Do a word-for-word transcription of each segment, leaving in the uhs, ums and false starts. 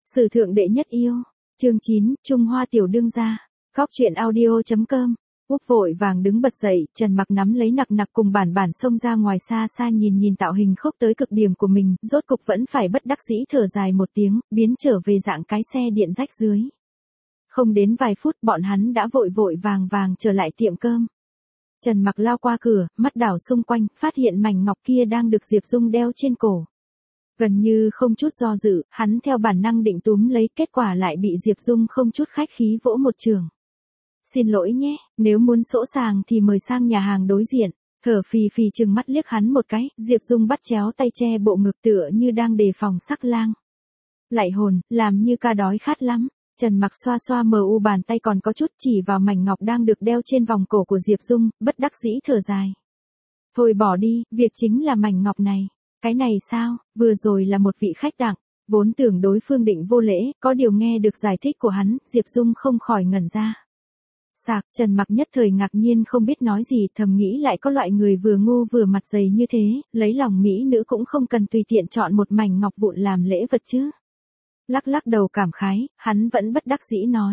Sử thượng đệ nhất yêu. Chương chín, Trung Hoa tiểu đương gia. Góc truyện audio chấm com. Úc vội vàng đứng bật dậy, Trần Mặc nắm lấy nặc nặc cùng bản bản xông ra ngoài xa xa nhìn nhìn tạo hình khốc tới cực điểm của mình, rốt cục vẫn phải bất đắc dĩ thở dài một tiếng, biến trở về dạng cái xe điện rách dưới. Không đến vài phút bọn hắn đã vội vội vàng vàng trở lại tiệm cơm. Trần Mặc lao qua cửa, mắt đảo xung quanh, phát hiện mảnh ngọc kia đang được Diệp Dung đeo trên cổ. Gần như không chút do dự, hắn theo bản năng định túm lấy, kết quả lại bị Diệp Dung không chút khách khí vỗ một trường. Xin lỗi nhé, nếu muốn sỗ sàng thì mời sang nhà hàng đối diện. Thở phì phì trừng mắt liếc hắn một cái, Diệp Dung bắt chéo tay che bộ ngực tựa như đang đề phòng sắc lang. Lại hồn, làm như ca đói khát lắm. Trần Mặc xoa xoa mờ u bàn tay còn có chút chỉ vào mảnh ngọc đang được đeo trên vòng cổ của Diệp Dung, bất đắc dĩ thở dài. Thôi bỏ đi, việc chính là mảnh ngọc này. Cái này sao, vừa rồi là một vị khách tặng, vốn tưởng đối phương định vô lễ, có điều nghe được giải thích của hắn, Diệp Dung không khỏi ngẩn ra. Sạc, Trần Mặc nhất thời ngạc nhiên không biết nói gì, thầm nghĩ lại có loại người vừa ngu vừa mặt dày như thế, lấy lòng mỹ nữ cũng không cần tùy tiện chọn một mảnh ngọc vụn làm lễ vật chứ. Lắc lắc đầu cảm khái, hắn vẫn bất đắc dĩ nói.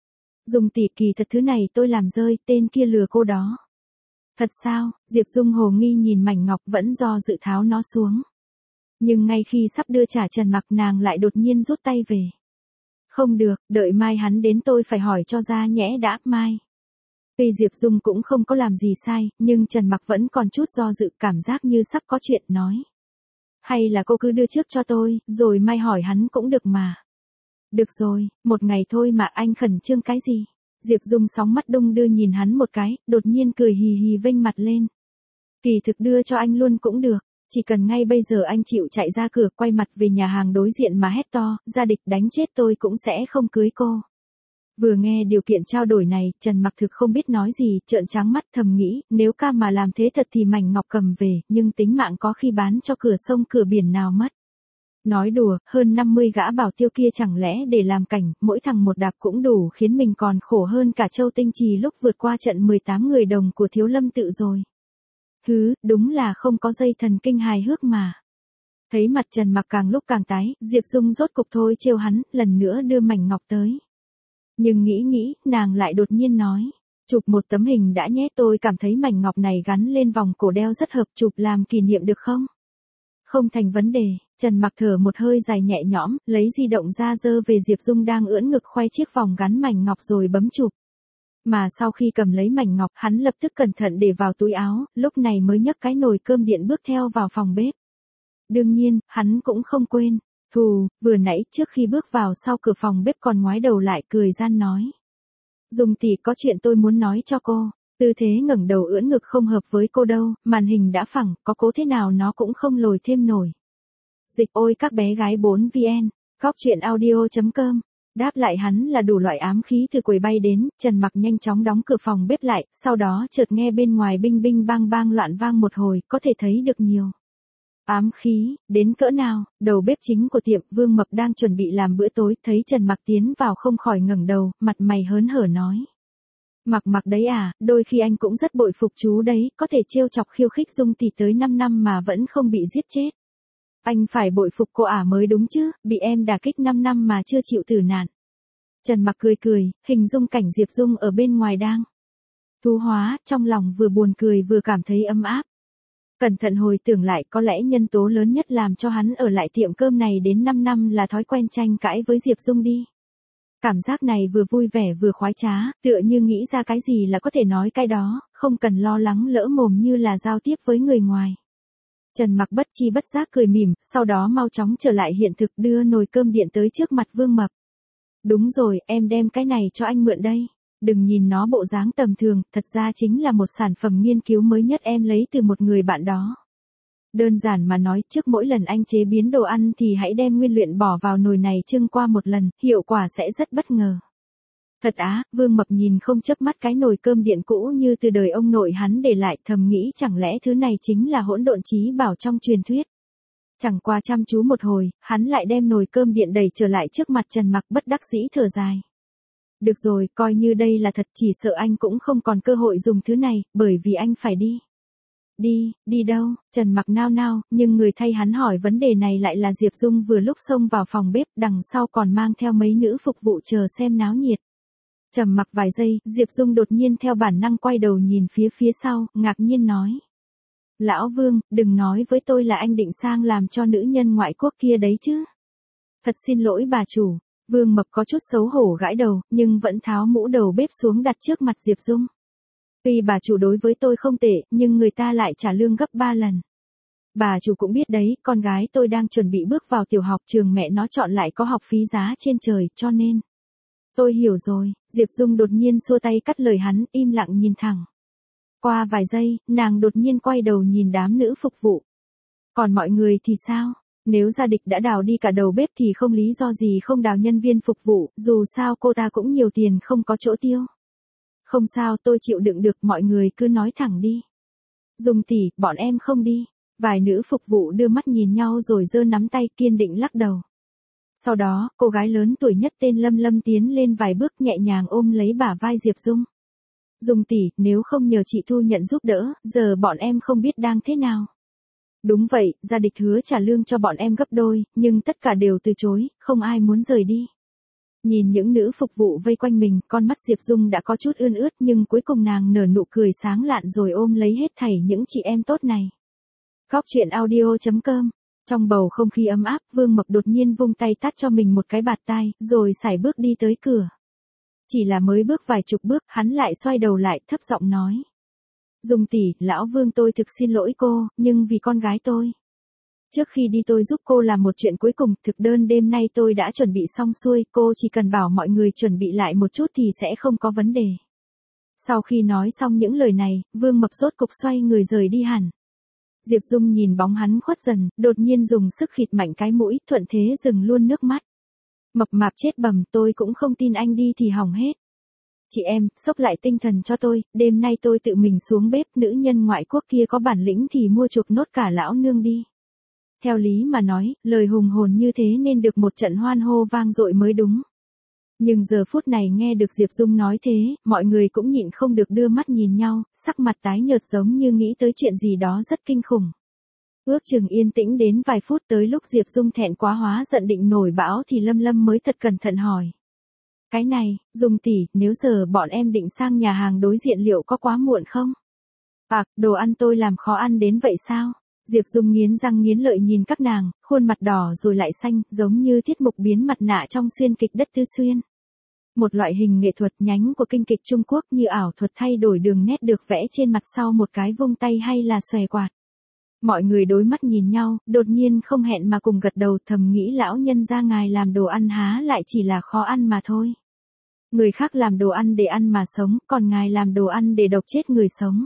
Dung tỷ, kỳ thật thứ này tôi làm rơi, tên kia lừa cô đó. Thật sao? Diệp Dung hồ nghi nhìn mảnh ngọc vẫn do dự tháo nó xuống. Nhưng ngay khi sắp đưa trả Trần Mặc nàng lại đột nhiên rút tay về. Không được, đợi mai hắn đến tôi phải hỏi cho ra nhẽ đã, mai. Tuy Diệp Dung cũng không có làm gì sai, nhưng Trần Mặc vẫn còn chút do dự, cảm giác như sắp có chuyện nói. Hay là cô cứ đưa trước cho tôi, rồi mai hỏi hắn cũng được mà. Được rồi, một ngày thôi mà anh khẩn trương cái gì? Diệp Dung sóng mắt đung đưa nhìn hắn một cái, đột nhiên cười hì hì vênh mặt lên. Kỳ thực đưa cho anh luôn cũng được, chỉ cần ngay bây giờ anh chịu chạy ra cửa quay mặt về nhà hàng đối diện mà hét to, gia địch đánh chết tôi cũng sẽ không cưới cô. Vừa nghe điều kiện trao đổi này, Trần Mặc thực không biết nói gì, trợn trắng mắt thầm nghĩ, nếu ca mà làm thế thật thì mảnh ngọc cầm về, nhưng tính mạng có khi bán cho cửa sông cửa biển nào mất. Nói đùa, hơn năm mươi gã bảo tiêu kia chẳng lẽ để làm cảnh, mỗi thằng một đạp cũng đủ khiến mình còn khổ hơn cả Châu Tinh Trì lúc vượt qua trận mười tám người đồng của Thiếu Lâm Tự rồi. Hứ, đúng là không có dây thần kinh hài hước mà. Thấy mặt Trần Mặc càng lúc càng tái, Diệp Dung rốt cục thôi trêu hắn, lần nữa đưa mảnh ngọc tới. Nhưng nghĩ nghĩ, nàng lại đột nhiên nói. Chụp một tấm hình đã nhé, tôi cảm thấy mảnh ngọc này gắn lên vòng cổ đeo rất hợp, chụp làm kỷ niệm được không? Không thành vấn đề. Trần Mặc thở một hơi dài nhẹ nhõm, lấy di động ra giơ về Diệp Dung đang ưỡn ngực khoe chiếc vòng gắn mảnh ngọc rồi bấm chụp. Mà sau khi cầm lấy mảnh ngọc, hắn lập tức cẩn thận để vào túi áo, lúc này mới nhấc cái nồi cơm điện bước theo vào phòng bếp. Đương nhiên, hắn cũng không quên. Thù, vừa nãy trước khi bước vào sau cửa phòng bếp còn ngoái đầu lại cười gian nói. Dung tỷ, có chuyện tôi muốn nói cho cô. Tư thế ngẩng đầu ưỡn ngực không hợp với cô đâu, màn hình đã phẳng, có cố thế nào nó cũng không lồi thêm nổi. Dịch ôi các bé gái bốn vn, góc truyện audio chấm com. Đáp lại hắn là đủ loại ám khí từ quầy bay đến, Trần Mặc nhanh chóng đóng cửa phòng bếp lại, sau đó chợt nghe bên ngoài binh binh bang bang loạn vang một hồi, có thể thấy được nhiều. Ám khí, đến cỡ nào? Đầu bếp chính của tiệm Vương Mập đang chuẩn bị làm bữa tối, thấy Trần Mặc tiến vào không khỏi ngẩng đầu, mặt mày hớn hở nói. Mặc mặc đấy à, đôi khi anh cũng rất bội phục chú đấy, có thể trêu chọc khiêu khích Dung tỷ tới năm năm mà vẫn không bị giết chết. Anh phải bội phục cô ả mới đúng chứ, bị em đả kích năm năm mà chưa chịu tử nạn. Trần Mặc cười cười, hình dung cảnh Diệp Dung ở bên ngoài đang thú hóa, trong lòng vừa buồn cười vừa cảm thấy ấm áp. Cẩn thận hồi tưởng lại, có lẽ nhân tố lớn nhất làm cho hắn ở lại tiệm cơm này đến năm năm là thói quen tranh cãi với Diệp Dung đi. Cảm giác này vừa vui vẻ vừa khoái trá, tựa như nghĩ ra cái gì là có thể nói cái đó, không cần lo lắng lỡ mồm như là giao tiếp với người ngoài. Trần Mặc bất chi bất giác cười mỉm, sau đó mau chóng trở lại hiện thực đưa nồi cơm điện tới trước mặt Vương Mập. Đúng rồi, em đem cái này cho anh mượn đây. Đừng nhìn nó bộ dáng tầm thường, thật ra chính là một sản phẩm nghiên cứu mới nhất em lấy từ một người bạn đó. Đơn giản mà nói, trước mỗi lần anh chế biến đồ ăn thì hãy đem nguyên liệu bỏ vào nồi này trưng qua một lần, hiệu quả sẽ rất bất ngờ. Thật á, Vương Mập nhìn không chớp mắt cái nồi cơm điện cũ như từ đời ông nội hắn để lại, thầm nghĩ chẳng lẽ thứ này chính là hỗn độn chí bảo trong truyền thuyết. Chẳng qua chăm chú một hồi, hắn lại đem nồi cơm điện đẩy trở lại trước mặt Trần Mặc bất đắc dĩ thở dài. Được rồi, coi như đây là thật, chỉ sợ anh cũng không còn cơ hội dùng thứ này, bởi vì anh phải đi. Đi, đi đâu? Trần Mặc nao nao, nhưng người thay hắn hỏi vấn đề này lại là Diệp Dung vừa lúc xông vào phòng bếp, đằng sau còn mang theo mấy nữ phục vụ chờ xem náo nhiệt. Trầm mặc vài giây, Diệp Dung đột nhiên theo bản năng quay đầu nhìn phía phía sau, ngạc nhiên nói. Lão Vương, đừng nói với tôi là anh định sang làm cho nữ nhân ngoại quốc kia đấy chứ. Thật xin lỗi bà chủ. Vương Mập có chút xấu hổ gãi đầu, nhưng vẫn tháo mũ đầu bếp xuống đặt trước mặt Diệp Dung. Tuy bà chủ đối với tôi không tệ, nhưng người ta lại trả lương gấp ba lần. Bà chủ cũng biết đấy, con gái tôi đang chuẩn bị bước vào tiểu học, trường mẹ nó chọn lại có học phí giá trên trời, cho nên. Tôi hiểu rồi, Diệp Dung đột nhiên xua tay cắt lời hắn, im lặng nhìn thẳng. Qua vài giây, nàng đột nhiên quay đầu nhìn đám nữ phục vụ. Còn mọi người thì sao? Nếu gia địch đã đào đi cả đầu bếp thì không lý do gì không đào nhân viên phục vụ, dù sao cô ta cũng nhiều tiền không có chỗ tiêu. Không sao, tôi chịu đựng được, mọi người cứ nói thẳng đi. Dung tỷ, bọn em không đi. Vài nữ phục vụ đưa mắt nhìn nhau rồi giơ nắm tay kiên định lắc đầu. Sau đó, cô gái lớn tuổi nhất tên Lâm Lâm tiến lên vài bước nhẹ nhàng ôm lấy bả vai Diệp Dung. Dung tỷ, nếu không nhờ chị Thu nhận giúp đỡ, giờ bọn em không biết đang thế nào. Đúng vậy, gia địch hứa trả lương cho bọn em gấp đôi, nhưng tất cả đều từ chối, không ai muốn rời đi. Nhìn những nữ phục vụ vây quanh mình, con mắt Diệp Dung đã có chút ươn ướt nhưng cuối cùng nàng nở nụ cười sáng lạn rồi ôm lấy hết thảy những chị em tốt này. Góc truyện audio chấm com. Trong bầu không khí ấm áp, Vương Mập đột nhiên vung tay tát cho mình một cái bạt tai, rồi sải bước đi tới cửa. Chỉ là mới bước vài chục bước, hắn lại xoay đầu lại, thấp giọng nói. Dung tỷ, lão Vương tôi thực xin lỗi cô, nhưng vì con gái tôi. Trước khi đi tôi giúp cô làm một chuyện cuối cùng, thực đơn đêm nay tôi đã chuẩn bị xong xuôi, cô chỉ cần bảo mọi người chuẩn bị lại một chút thì sẽ không có vấn đề. Sau khi nói xong những lời này, Vương Mập rốt cục xoay người rời đi hẳn. Diệp Dung nhìn bóng hắn khuất dần, đột nhiên dùng sức khịt mạnh cái mũi, thuận thế dừng luôn nước mắt. Mập mạp chết bầm, tôi cũng không tin anh đi thì hỏng hết. Chị em, xốc lại tinh thần cho tôi, đêm nay tôi tự mình xuống bếp, nữ nhân ngoại quốc kia có bản lĩnh thì mua chuộc nốt cả lão nương đi. Theo lý mà nói, lời hùng hồn như thế nên được một trận hoan hô vang dội mới đúng. Nhưng giờ phút này nghe được Diệp Dung nói thế, mọi người cũng nhịn không được đưa mắt nhìn nhau, sắc mặt tái nhợt giống như nghĩ tới chuyện gì đó rất kinh khủng. Ước chừng yên tĩnh đến vài phút, tới lúc Diệp Dung thẹn quá hóa giận định nổi bão thì Lâm Lâm mới thật cẩn thận hỏi. Cái này, Dung tỷ, nếu giờ bọn em định sang nhà hàng đối diện liệu có quá muộn không? À, đồ ăn tôi làm khó ăn đến vậy sao? Diệp Dung nghiến răng nghiến lợi nhìn các nàng, khuôn mặt đỏ rồi lại xanh, giống như tiết mục biến mặt nạ trong xuyên kịch Đất Tư Xuyên. Một loại hình nghệ thuật nhánh của kinh kịch Trung Quốc như ảo thuật thay đổi đường nét được vẽ trên mặt sau một cái vung tay hay là xòe quạt. Mọi người đối mắt nhìn nhau, đột nhiên không hẹn mà cùng gật đầu, thầm nghĩ lão nhân gia ngài làm đồ ăn há lại chỉ là khó ăn mà thôi. Người khác làm đồ ăn để ăn mà sống, còn ngài làm đồ ăn để độc chết người sống.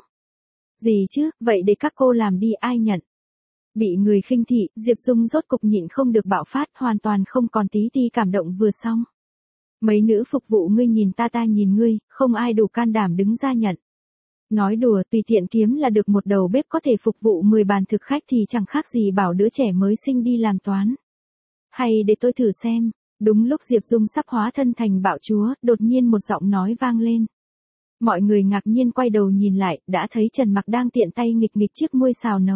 Gì chứ, vậy để các cô làm đi, ai nhận? Bị người khinh thị, Diệp Dung rốt cục nhịn không được bạo phát, hoàn toàn không còn tí ti cảm động vừa xong. Mấy nữ phục vụ ngươi nhìn ta ta nhìn ngươi, không ai đủ can đảm đứng ra nhận. Nói đùa, tùy tiện kiếm là được một đầu bếp có thể phục vụ mười bàn thực khách thì chẳng khác gì bảo đứa trẻ mới sinh đi làm toán. Hay để tôi thử xem. Đúng lúc Diệp Dung sắp hóa thân thành bạo chúa, đột nhiên một giọng nói vang lên. Mọi người ngạc nhiên quay đầu nhìn lại, đã thấy Trần Mặc đang tiện tay nghịch nghịch chiếc muôi xào nấu.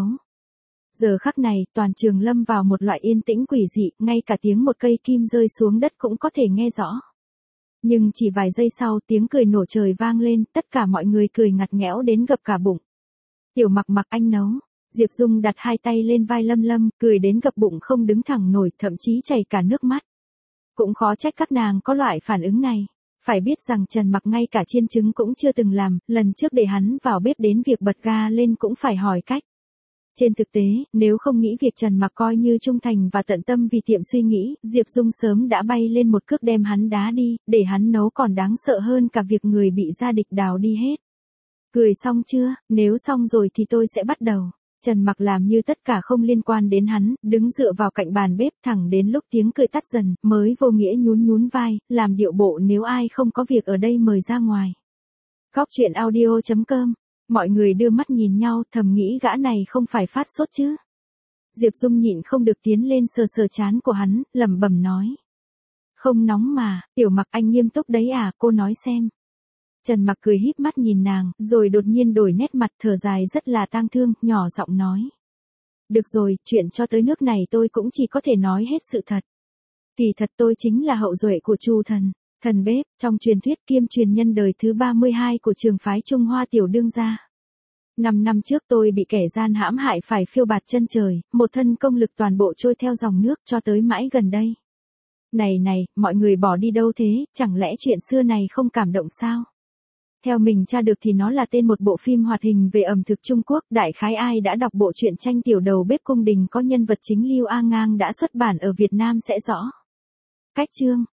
Giờ khắc này, toàn trường lâm vào một loại yên tĩnh quỷ dị, ngay cả tiếng một cây kim rơi xuống đất cũng có thể nghe rõ. Nhưng chỉ vài giây sau, tiếng cười nổ trời vang lên, tất cả mọi người cười ngặt nghẽo đến gập cả bụng. Tiểu Mặc Mặc anh nấu. Diệp Dung đặt hai tay lên vai Lâm Lâm, cười đến gập bụng không đứng thẳng nổi, thậm chí chảy cả nước mắt. Cũng khó trách các nàng có loại phản ứng này. Phải biết rằng Trần Mặc ngay cả chiên trứng cũng chưa từng làm, lần trước để hắn vào bếp đến việc bật ga lên cũng phải hỏi cách. Trên thực tế, nếu không nghĩ việc Trần Mặc coi như trung thành và tận tâm vì tiệm suy nghĩ, Diệp Dung sớm đã bay lên một cước đem hắn đá đi, để hắn nấu còn đáng sợ hơn cả việc người bị gia địch đào đi hết. Cười xong chưa, nếu xong rồi thì tôi sẽ bắt đầu. Trần Mặc làm như tất cả không liên quan đến hắn, đứng dựa vào cạnh bàn bếp thẳng đến lúc tiếng cười tắt dần, mới vô nghĩa nhún nhún vai, làm điệu bộ nếu ai không có việc ở đây mời ra ngoài. Góc truyện audio chấm com. Mọi người đưa mắt nhìn nhau, thầm nghĩ gã này không phải phát sốt chứ. Diệp Dung nhịn không được tiến lên sờ sờ trán của hắn, lẩm bẩm nói. Không nóng mà, Tiểu Mặc anh nghiêm túc đấy à, cô nói xem. Trần Mặc cười híp mắt nhìn nàng, rồi đột nhiên đổi nét mặt thở dài rất là tang thương, nhỏ giọng nói. Được rồi, chuyện cho tới nước này tôi cũng chỉ có thể nói hết sự thật. Kỳ thật tôi chính là hậu duệ của Chu thần, thần bếp, trong truyền thuyết kiêm truyền nhân đời thứ ba mươi hai của trường phái Trung Hoa tiểu đương gia. Năm năm trước tôi bị kẻ gian hãm hại phải phiêu bạt chân trời, một thân công lực toàn bộ trôi theo dòng nước cho tới mãi gần đây. Này này, mọi người bỏ đi đâu thế, chẳng lẽ chuyện xưa này không cảm động sao? Theo mình tra được thì nó là tên một bộ phim hoạt hình về ẩm thực Trung Quốc, đại khái ai đã đọc bộ truyện tranh tiểu đầu bếp cung đình có nhân vật chính Lưu A Ngang đã xuất bản ở Việt Nam sẽ rõ. Cách chương